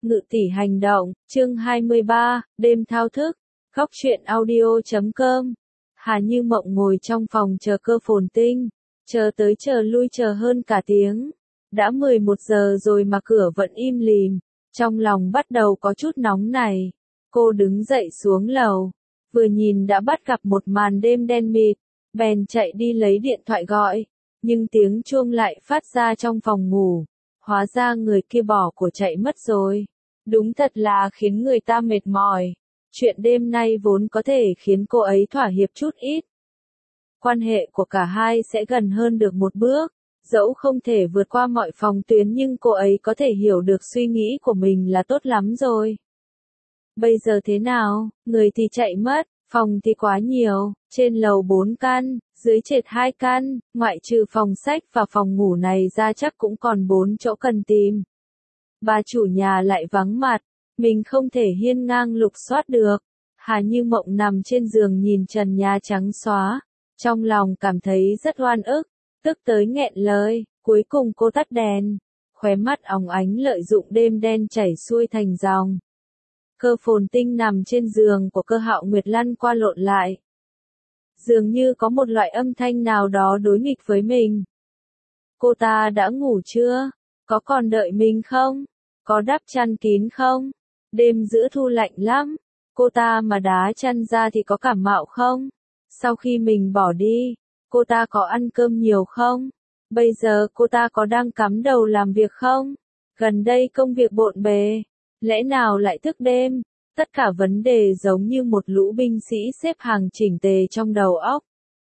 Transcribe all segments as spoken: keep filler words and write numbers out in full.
Ngự tỷ hành động, chương hai mươi ba, đêm thao thức, góc truyện audio chấm com. Hà Như Mộng ngồi trong phòng chờ Cơ Phồn Tinh, chờ tới chờ lui chờ hơn cả tiếng. Đã mười một giờ rồi mà cửa vẫn im lìm, trong lòng bắt đầu có chút nóng này. Cô đứng dậy xuống lầu, vừa nhìn đã bắt gặp một màn đêm đen mịt, bèn chạy đi lấy điện thoại gọi, nhưng tiếng chuông lại phát ra trong phòng ngủ. Hóa ra người kia bỏ của chạy mất rồi. Đúng thật là khiến người ta mệt mỏi. Chuyện đêm nay vốn có thể khiến cô ấy thỏa hiệp chút ít. Quan hệ của cả hai sẽ gần hơn được một bước. Dẫu không thể vượt qua mọi phòng tuyến nhưng cô ấy có thể hiểu được suy nghĩ của mình là tốt lắm rồi. Bây giờ thế nào, người thì chạy mất, phòng thì quá nhiều, trên lầu bốn căn, dưới trệt hai căn, ngoại trừ phòng sách và phòng ngủ này ra chắc cũng còn bốn chỗ cần tìm. Bà chủ nhà lại vắng mặt, mình không thể hiên ngang lục soát được. Hà Như Mộng nằm trên giường nhìn trần nhà trắng xóa, trong lòng cảm thấy rất oan ức, tức tới nghẹn lời, cuối cùng cô tắt đèn, khóe mắt óng ánh lợi dụng đêm đen chảy xuôi thành dòng. Cơ Phồn Tinh nằm trên giường của Cơ Hạo Nguyệt lăn qua lộn lại. Dường như có một loại âm thanh nào đó đối nghịch với mình. Cô ta đã ngủ chưa? Có còn đợi mình không? Có đắp chăn kín không? Đêm giữa thu lạnh lắm. Cô ta mà đá chăn ra thì có cảm mạo không? Sau khi mình bỏ đi, cô ta có ăn cơm nhiều không? Bây giờ cô ta có đang cắm đầu làm việc không? Gần đây công việc bộn bề, lẽ nào lại thức đêm? Tất cả vấn đề giống như một lũ binh sĩ xếp hàng chỉnh tề trong đầu óc.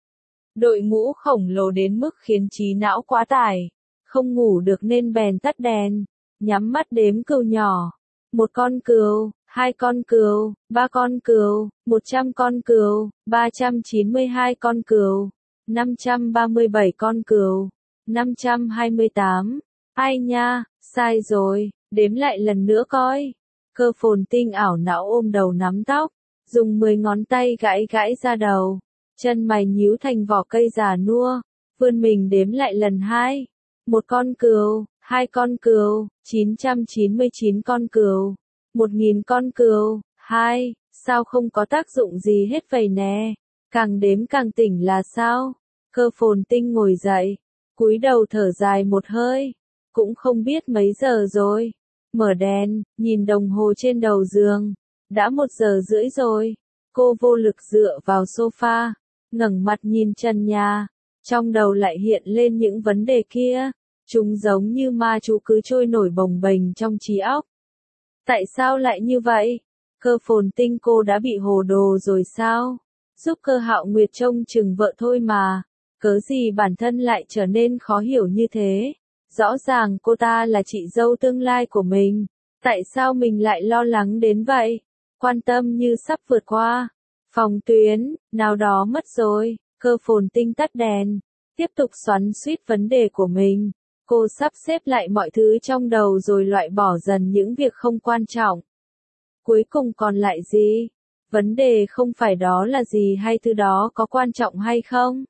Đội ngũ khổng lồ đến mức khiến trí não quá tải, không ngủ được nên bèn tắt đèn, nhắm mắt đếm cừu nhỏ. Một con cừu, hai con cừu, ba con cừu, một trăm con cừu, ba trăm chín mươi hai con cừu, năm trăm ba mươi bảy con cừu, năm trăm hai mươi tám. Ai nha, sai rồi, đếm lại lần nữa coi. Cơ Phồn Tinh ảo não ôm đầu nắm tóc, dùng mười ngón tay gãi gãi ra đầu, chân mày nhíu thành vỏ cây già nua, vươn mình đếm lại lần hai. Một con cừu, hai con cừu, chín trăm chín mươi chín con cừu, một nghìn con cừu, hai, sao không có tác dụng gì hết vậy nè, càng đếm càng tỉnh là sao? Cơ Phồn Tinh ngồi dậy, cúi đầu thở dài một hơi, cũng không biết mấy giờ rồi. Mở đèn, nhìn đồng hồ trên đầu giường, đã một giờ rưỡi rồi. Cô vô lực dựa vào sofa, ngẩng mặt nhìn trần nhà, trong đầu lại hiện lên những vấn đề kia, chúng giống như ma chú cứ trôi nổi bồng bềnh trong trí óc. Tại sao lại như vậy? Cơ Phồn Tinh cô đã bị hồ đồ rồi sao? Giúp Cơ Hạo Nguyệt trông chừng vợ thôi mà, cớ gì bản thân lại trở nên khó hiểu như thế? Rõ ràng cô ta là chị dâu tương lai của mình, tại sao mình lại lo lắng đến vậy? Quan tâm như sắp vượt qua phòng tuyến nào đó mất rồi. Cơ Phồn Tinh tắt đèn, tiếp tục xoắn xuýt vấn đề của mình. Cô sắp xếp lại mọi thứ trong đầu rồi loại bỏ dần những việc không quan trọng. Cuối cùng còn lại gì? Vấn đề không phải đó là gì hay thứ đó có quan trọng hay không?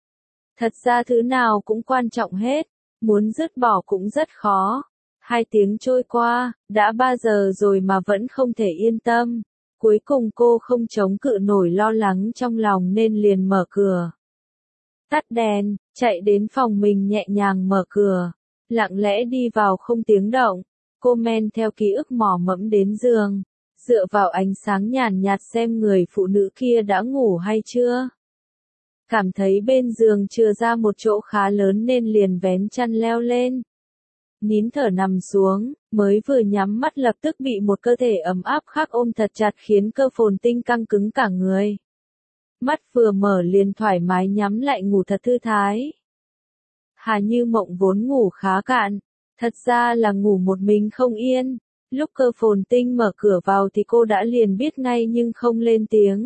Thật ra thứ nào cũng quan trọng hết. Muốn dứt bỏ cũng rất khó. Hai tiếng trôi qua, đã ba giờ rồi mà vẫn không thể yên tâm. Cuối cùng cô không chống cự nổi lo lắng trong lòng nên liền mở cửa. Tắt đèn, chạy đến phòng mình nhẹ nhàng mở cửa. Lặng lẽ đi vào không tiếng động. Cô men theo ký ức mò mẫm đến giường. Dựa vào ánh sáng nhàn nhạt xem người phụ nữ kia đã ngủ hay chưa. Cảm thấy bên giường chừa ra một chỗ khá lớn nên liền vén chăn leo lên. Nín thở nằm xuống, mới vừa nhắm mắt lập tức bị một cơ thể ấm áp khác ôm thật chặt khiến Cơ Phồn Tinh căng cứng cả người. Mắt vừa mở liền thoải mái nhắm lại ngủ thật thư thái. Hà Như Mộng vốn ngủ khá cạn, thật ra là ngủ một mình không yên. Lúc Cơ Phồn Tinh mở cửa vào thì cô đã liền biết ngay nhưng không lên tiếng.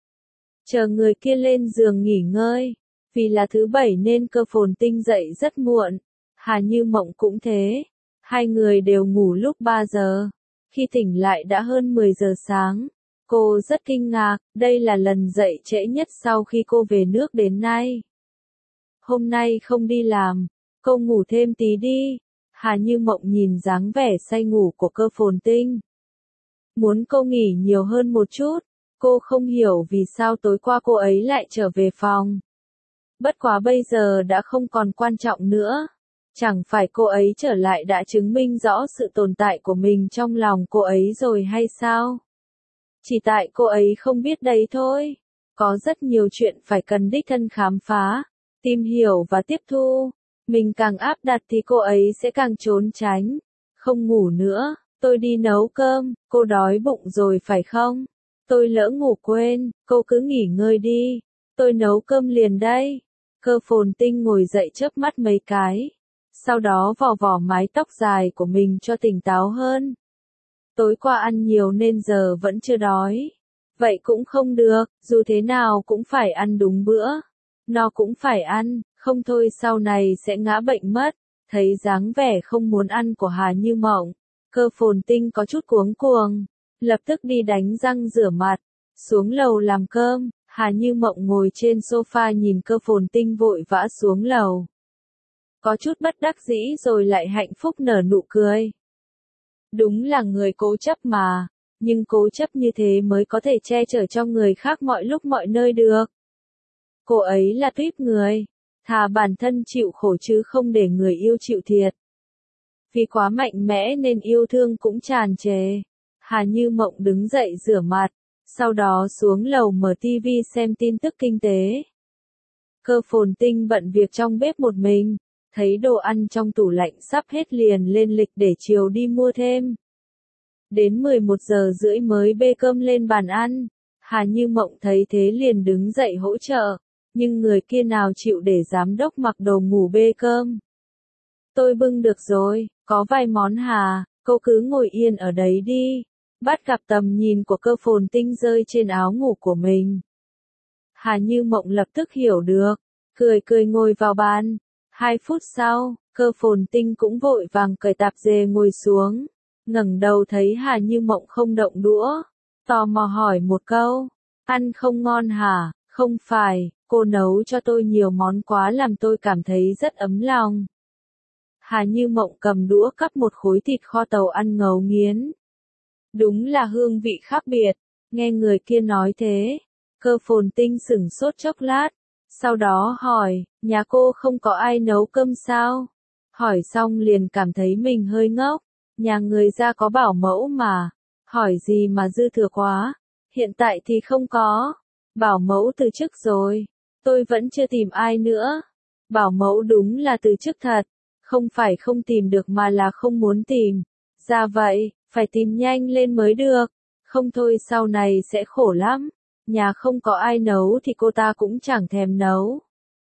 Chờ người kia lên giường nghỉ ngơi, vì là thứ bảy nên Cơ Phồn Tinh dậy rất muộn, Hà Như Mộng cũng thế, hai người đều ngủ lúc ba giờ, khi tỉnh lại đã hơn mười giờ sáng, cô rất kinh ngạc, đây là lần dậy trễ nhất sau khi cô về nước đến nay. Hôm nay không đi làm, cô ngủ thêm tí đi, Hà Như Mộng nhìn dáng vẻ say ngủ của Cơ Phồn Tinh. Muốn cô nghỉ nhiều hơn một chút, cô không hiểu vì sao tối qua cô ấy lại trở về phòng. Bất quá bây giờ đã không còn quan trọng nữa. Chẳng phải cô ấy trở lại đã chứng minh rõ sự tồn tại của mình trong lòng cô ấy rồi hay sao? Chỉ tại cô ấy không biết đấy thôi. Có rất nhiều chuyện phải cần đích thân khám phá, tìm hiểu và tiếp thu. Mình càng áp đặt thì cô ấy sẽ càng trốn tránh. Không ngủ nữa, tôi đi nấu cơm, cô đói bụng rồi phải không? Tôi lỡ ngủ quên, cô cứ nghỉ ngơi đi. Tôi nấu cơm liền đây. Cơ Phồn Tinh ngồi dậy chớp mắt mấy cái. Sau đó vò vò mái tóc dài của mình cho tỉnh táo hơn. Tối qua ăn nhiều nên giờ vẫn chưa đói. Vậy cũng không được, dù thế nào cũng phải ăn đúng bữa. Nó cũng phải ăn, không thôi sau này sẽ ngã bệnh mất. Thấy dáng vẻ không muốn ăn của Hà Như Mộng, Cơ Phồn Tinh có chút cuống cuồng. Lập tức đi đánh răng rửa mặt, xuống lầu làm cơm. Hà Như Mộng ngồi trên sofa nhìn Cơ Phồn Tinh vội vã xuống lầu. Có chút bất đắc dĩ rồi lại hạnh phúc nở nụ cười. Đúng là người cố chấp mà, nhưng cố chấp như thế mới có thể che chở cho người khác mọi lúc mọi nơi được. Cô ấy là tuýp người, thà bản thân chịu khổ chứ không để người yêu chịu thiệt. Vì quá mạnh mẽ nên yêu thương cũng tràn trề. Hà Như Mộng đứng dậy rửa mặt, sau đó xuống lầu mở tivi xem tin tức kinh tế. Cơ Phồn Tinh bận việc trong bếp một mình, thấy đồ ăn trong tủ lạnh sắp hết liền lên lịch để chiều đi mua thêm. Đến mười một giờ rưỡi mới bê cơm lên bàn ăn. Hà Như Mộng thấy thế liền đứng dậy hỗ trợ, nhưng người kia nào chịu để giám đốc mặc đồ ngủ bê cơm. Tôi bưng được rồi, có vài món Hà, cô cứ ngồi yên ở đấy đi. Bắt gặp tầm nhìn của Cơ Phồn Tinh rơi trên áo ngủ của mình. Hà Như Mộng lập tức hiểu được, cười cười ngồi vào bàn. Hai phút sau, Cơ Phồn Tinh cũng vội vàng cởi tạp dề ngồi xuống. Ngẩng đầu thấy Hà Như Mộng không động đũa, tò mò hỏi một câu, ăn không ngon hả? Không phải, cô nấu cho tôi nhiều món quá làm tôi cảm thấy rất ấm lòng. Hà Như Mộng cầm đũa cắp một khối thịt kho tàu ăn ngấu nghiến. Đúng là hương vị khác biệt. Nghe người kia nói thế, Cơ Phồn Tinh sửng sốt chốc lát, sau đó hỏi, nhà cô không có ai nấu cơm sao? Hỏi xong liền cảm thấy mình hơi ngốc, nhà người ra có bảo mẫu mà, hỏi gì mà dư thừa quá, hiện tại thì không có, bảo mẫu từ chức rồi, tôi vẫn chưa tìm ai nữa. Bảo mẫu đúng là từ chức thật, không phải không tìm được mà là không muốn tìm. Ra vậy, phải tìm nhanh lên mới được, không thôi sau này sẽ khổ lắm. Nhà không có ai nấu thì cô ta cũng chẳng thèm nấu.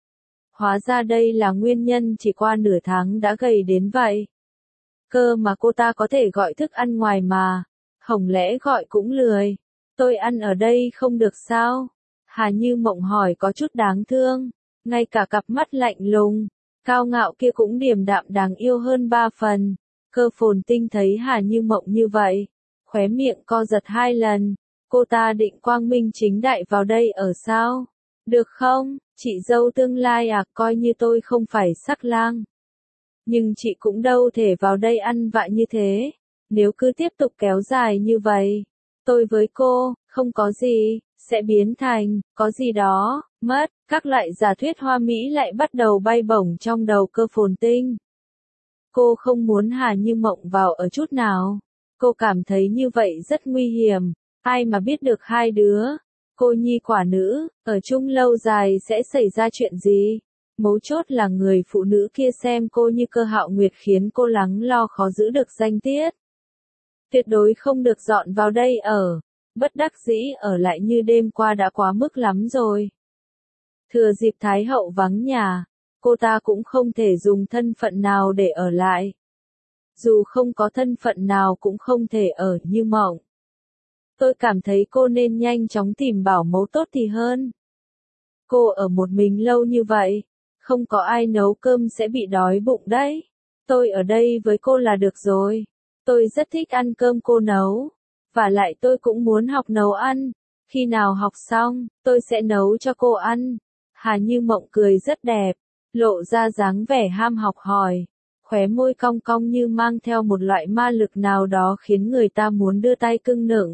Hóa ra đây là nguyên nhân chỉ qua nửa tháng đã gầy đến vậy. Cơ mà cô ta có thể gọi thức ăn ngoài mà, hổng lẽ gọi cũng lười. Tôi ăn ở đây không được sao? Hà Như Mộng hỏi có chút đáng thương, ngay cả cặp mắt lạnh lùng, cao ngạo kia cũng điềm đạm đáng yêu hơn ba phần. Cơ Phồn Tinh thấy Hà Như Mộng như vậy, khóe miệng co giật hai lần. Cô ta định quang minh chính đại vào đây ở sao? Được không, chị dâu tương lai à, coi như tôi không phải sắc lang. Nhưng chị cũng đâu thể vào đây ăn vạ như thế. Nếu cứ tiếp tục kéo dài như vậy, tôi với cô, không có gì, sẽ biến thành, có gì đó, mất. Các loại giả thuyết hoa mỹ lại bắt đầu bay bổng trong đầu Cơ Phồn Tinh. Cô không muốn Hà Như Mộng vào ở chút nào. Cô cảm thấy như vậy rất nguy hiểm. Ai mà biết được hai đứa, cô nhi quả nữ, ở chung lâu dài sẽ xảy ra chuyện gì? Mấu chốt là người phụ nữ kia xem cô như Cơ Hạo Nguyệt khiến cô lắng lo khó giữ được danh tiết. Tuyệt đối không được dọn vào đây ở, bất đắc dĩ ở lại như đêm qua đã quá mức lắm rồi. Thừa dịp Thái Hậu vắng nhà, cô ta cũng không thể dùng thân phận nào để ở lại. Dù không có thân phận nào cũng không thể ở Như Mộng. Tôi cảm thấy cô nên nhanh chóng tìm bảo mẫu tốt thì hơn. Cô ở một mình lâu như vậy, không có ai nấu cơm sẽ bị đói bụng đấy. Tôi ở đây với cô là được rồi. Tôi rất thích ăn cơm cô nấu. Và lại tôi cũng muốn học nấu ăn. Khi nào học xong, tôi sẽ nấu cho cô ăn. Hà Như Mộng cười rất đẹp, lộ ra dáng vẻ ham học hỏi. khóe môi cong cong như mang theo một loại ma lực nào đó khiến người ta muốn đưa tay cưng nựng.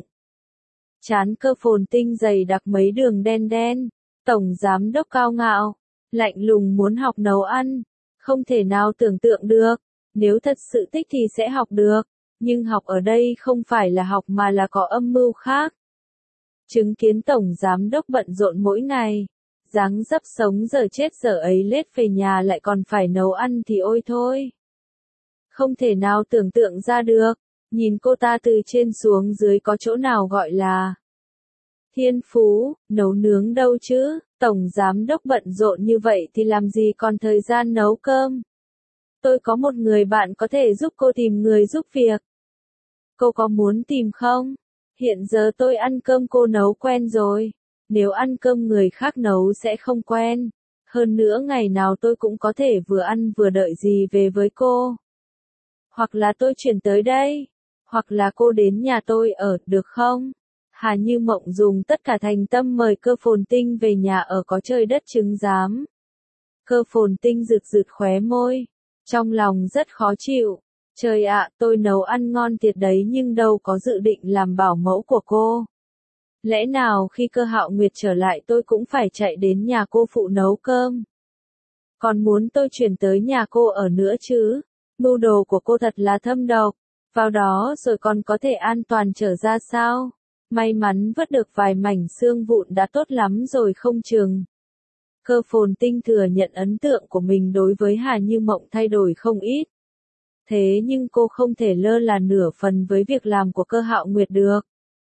Trán Cơ Phồn Tinh dày đặc mấy đường đen đen, tổng giám đốc cao ngạo, lạnh lùng muốn học nấu ăn, không thể nào tưởng tượng được, nếu thật sự thích thì sẽ học được, nhưng học ở đây không phải là học mà là có âm mưu khác. Chứng kiến tổng giám đốc bận rộn mỗi ngày, dáng dấp sống giờ chết giờ ấy lết về nhà lại còn phải nấu ăn thì ôi thôi. Không thể nào tưởng tượng ra được, nhìn cô ta từ trên xuống dưới có chỗ nào gọi là thiên phú, nấu nướng đâu chứ, tổng giám đốc bận rộn như vậy thì làm gì còn thời gian nấu cơm. Tôi có một người bạn có thể giúp cô tìm người giúp việc. Cô có muốn tìm không? Hiện giờ tôi ăn cơm cô nấu quen rồi. Nếu ăn cơm người khác nấu sẽ không quen. Hơn nữa ngày nào tôi cũng có thể vừa ăn vừa đợi gì về với cô. Hoặc là tôi chuyển tới đây. Hoặc là cô đến nhà tôi ở, được không? Hà Như Mộng dùng tất cả thành tâm mời Cơ Phồn Tinh về nhà ở có trời đất chứng giám. Cơ Phồn Tinh rực rực khóe môi. Trong lòng rất khó chịu. Trời ạ, tôi nấu ăn ngon thiệt đấy nhưng đâu có dự định làm bảo mẫu của cô. Lẽ nào khi Cơ Hạo Nguyệt trở lại tôi cũng phải chạy đến nhà cô phụ nấu cơm? Còn muốn tôi chuyển tới nhà cô ở nữa chứ? Mưu đồ của cô thật là thâm độc. Vào đó rồi còn có thể an toàn trở ra sao? May mắn vớt được vài mảnh xương vụn đã tốt lắm rồi không chừng. Cơ Phồn Tinh thừa nhận ấn tượng của mình đối với Hà Như Mộng thay đổi không ít. Thế nhưng cô không thể lơ là nửa phần với việc làm của Cơ Hạo Nguyệt được.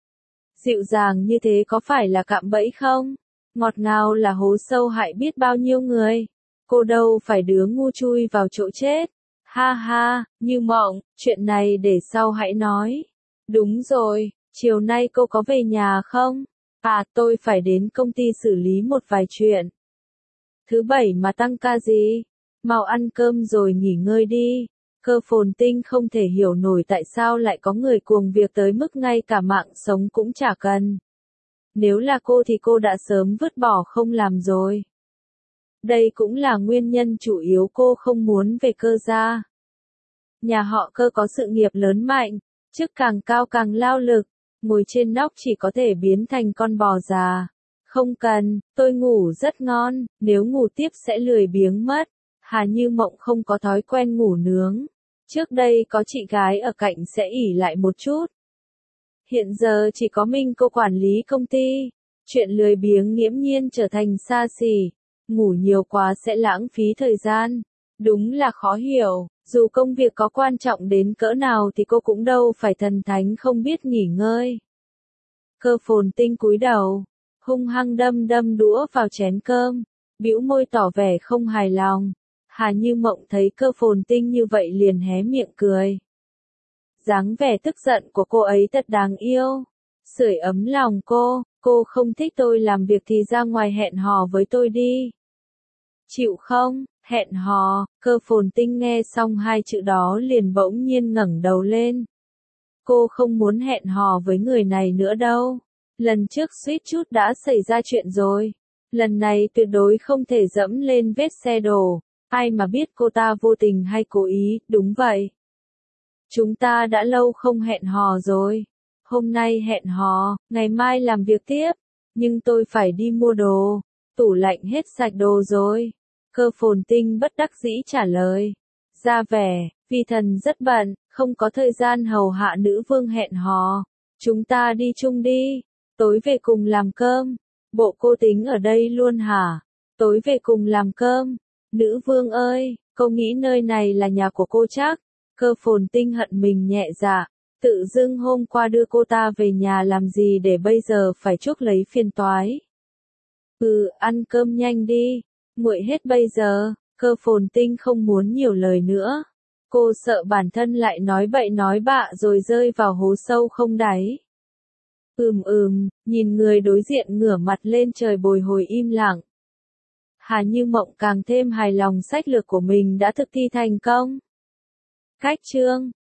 Dịu dàng như thế có phải là cạm bẫy không? Ngọt ngào là hố sâu hại biết bao nhiêu người. Cô đâu phải đứa ngu chui vào chỗ chết. Ha ha, Như Mộng, chuyện này để sau hãy nói. Đúng rồi, chiều nay cô có về nhà không? À, tôi phải đến công ty xử lý một vài chuyện. Thứ bảy mà tăng ca gì? Mau ăn cơm rồi nghỉ ngơi đi. Cơ Phồn Tinh không thể hiểu nổi tại sao lại có người cuồng việc tới mức ngay cả mạng sống cũng chả cần. Nếu là cô thì cô đã sớm vứt bỏ không làm rồi. Đây cũng là nguyên nhân chủ yếu cô không muốn về Cơ gia. Nhà họ Cơ có sự nghiệp lớn mạnh, chức càng cao càng lao lực, ngồi trên nóc chỉ có thể biến thành con bò già. Không cần, tôi ngủ rất ngon, nếu ngủ tiếp sẽ lười biếng mất. Hà Như Mộng không có thói quen ngủ nướng. Trước đây có chị gái ở cạnh sẽ ỉ lại một chút. Hiện giờ chỉ có mình cô quản lý công ty. Chuyện lười biếng nghiễm nhiên trở thành xa xỉ. Ngủ nhiều quá sẽ lãng phí thời gian. Đúng là khó hiểu, dù công việc có quan trọng đến cỡ nào thì cô cũng đâu phải thần thánh không biết nghỉ ngơi. Cơ Phồn Tinh cúi đầu, hung hăng đâm đâm đũa vào chén cơm, bĩu môi tỏ vẻ không hài lòng. Hà Như Mộng thấy Cơ Phồn Tinh như vậy liền hé miệng cười. Dáng vẻ tức giận của cô ấy thật đáng yêu. Sưởi ấm lòng cô, cô không thích tôi làm việc thì ra ngoài hẹn hò với tôi đi. Chịu không? Hẹn hò. Cơ Phồn Tinh nghe xong hai chữ đó liền bỗng nhiên ngẩng đầu lên. Cô không muốn hẹn hò với người này nữa đâu. Lần trước suýt chút đã xảy ra chuyện rồi. Lần này tuyệt đối không thể dẫm lên vết xe đổ. Ai mà biết cô ta vô tình hay cố ý, đúng vậy. Chúng ta đã lâu không hẹn hò rồi. Hôm nay hẹn hò, ngày mai làm việc tiếp. Nhưng tôi phải đi mua đồ. Tủ lạnh hết sạch đồ rồi. Cơ Phồn Tinh bất đắc dĩ trả lời. Ra vẻ, vì thần rất bận, không có thời gian hầu hạ nữ vương hẹn hò. Chúng ta đi chung đi. Tối về cùng làm cơm. Bộ cô tính ở đây luôn hả? Tối về cùng làm cơm. Nữ vương ơi, cô nghĩ nơi này là nhà của cô chắc? Cơ Phồn Tinh hận mình nhẹ dạ. Tự dưng hôm qua đưa cô ta về nhà làm gì để bây giờ phải chuốc lấy phiền toái. Ừ, ăn cơm nhanh đi. Nguội hết bây giờ. Cơ Phồn Tinh không muốn nhiều lời nữa. Cô sợ bản thân lại nói bậy nói bạ rồi rơi vào hố sâu không đáy. Ừm ừm, nhìn người đối diện ngửa mặt lên trời bồi hồi im lặng. Hà Như Mộng càng thêm hài lòng sách lược của mình đã thực thi thành công. Cách chương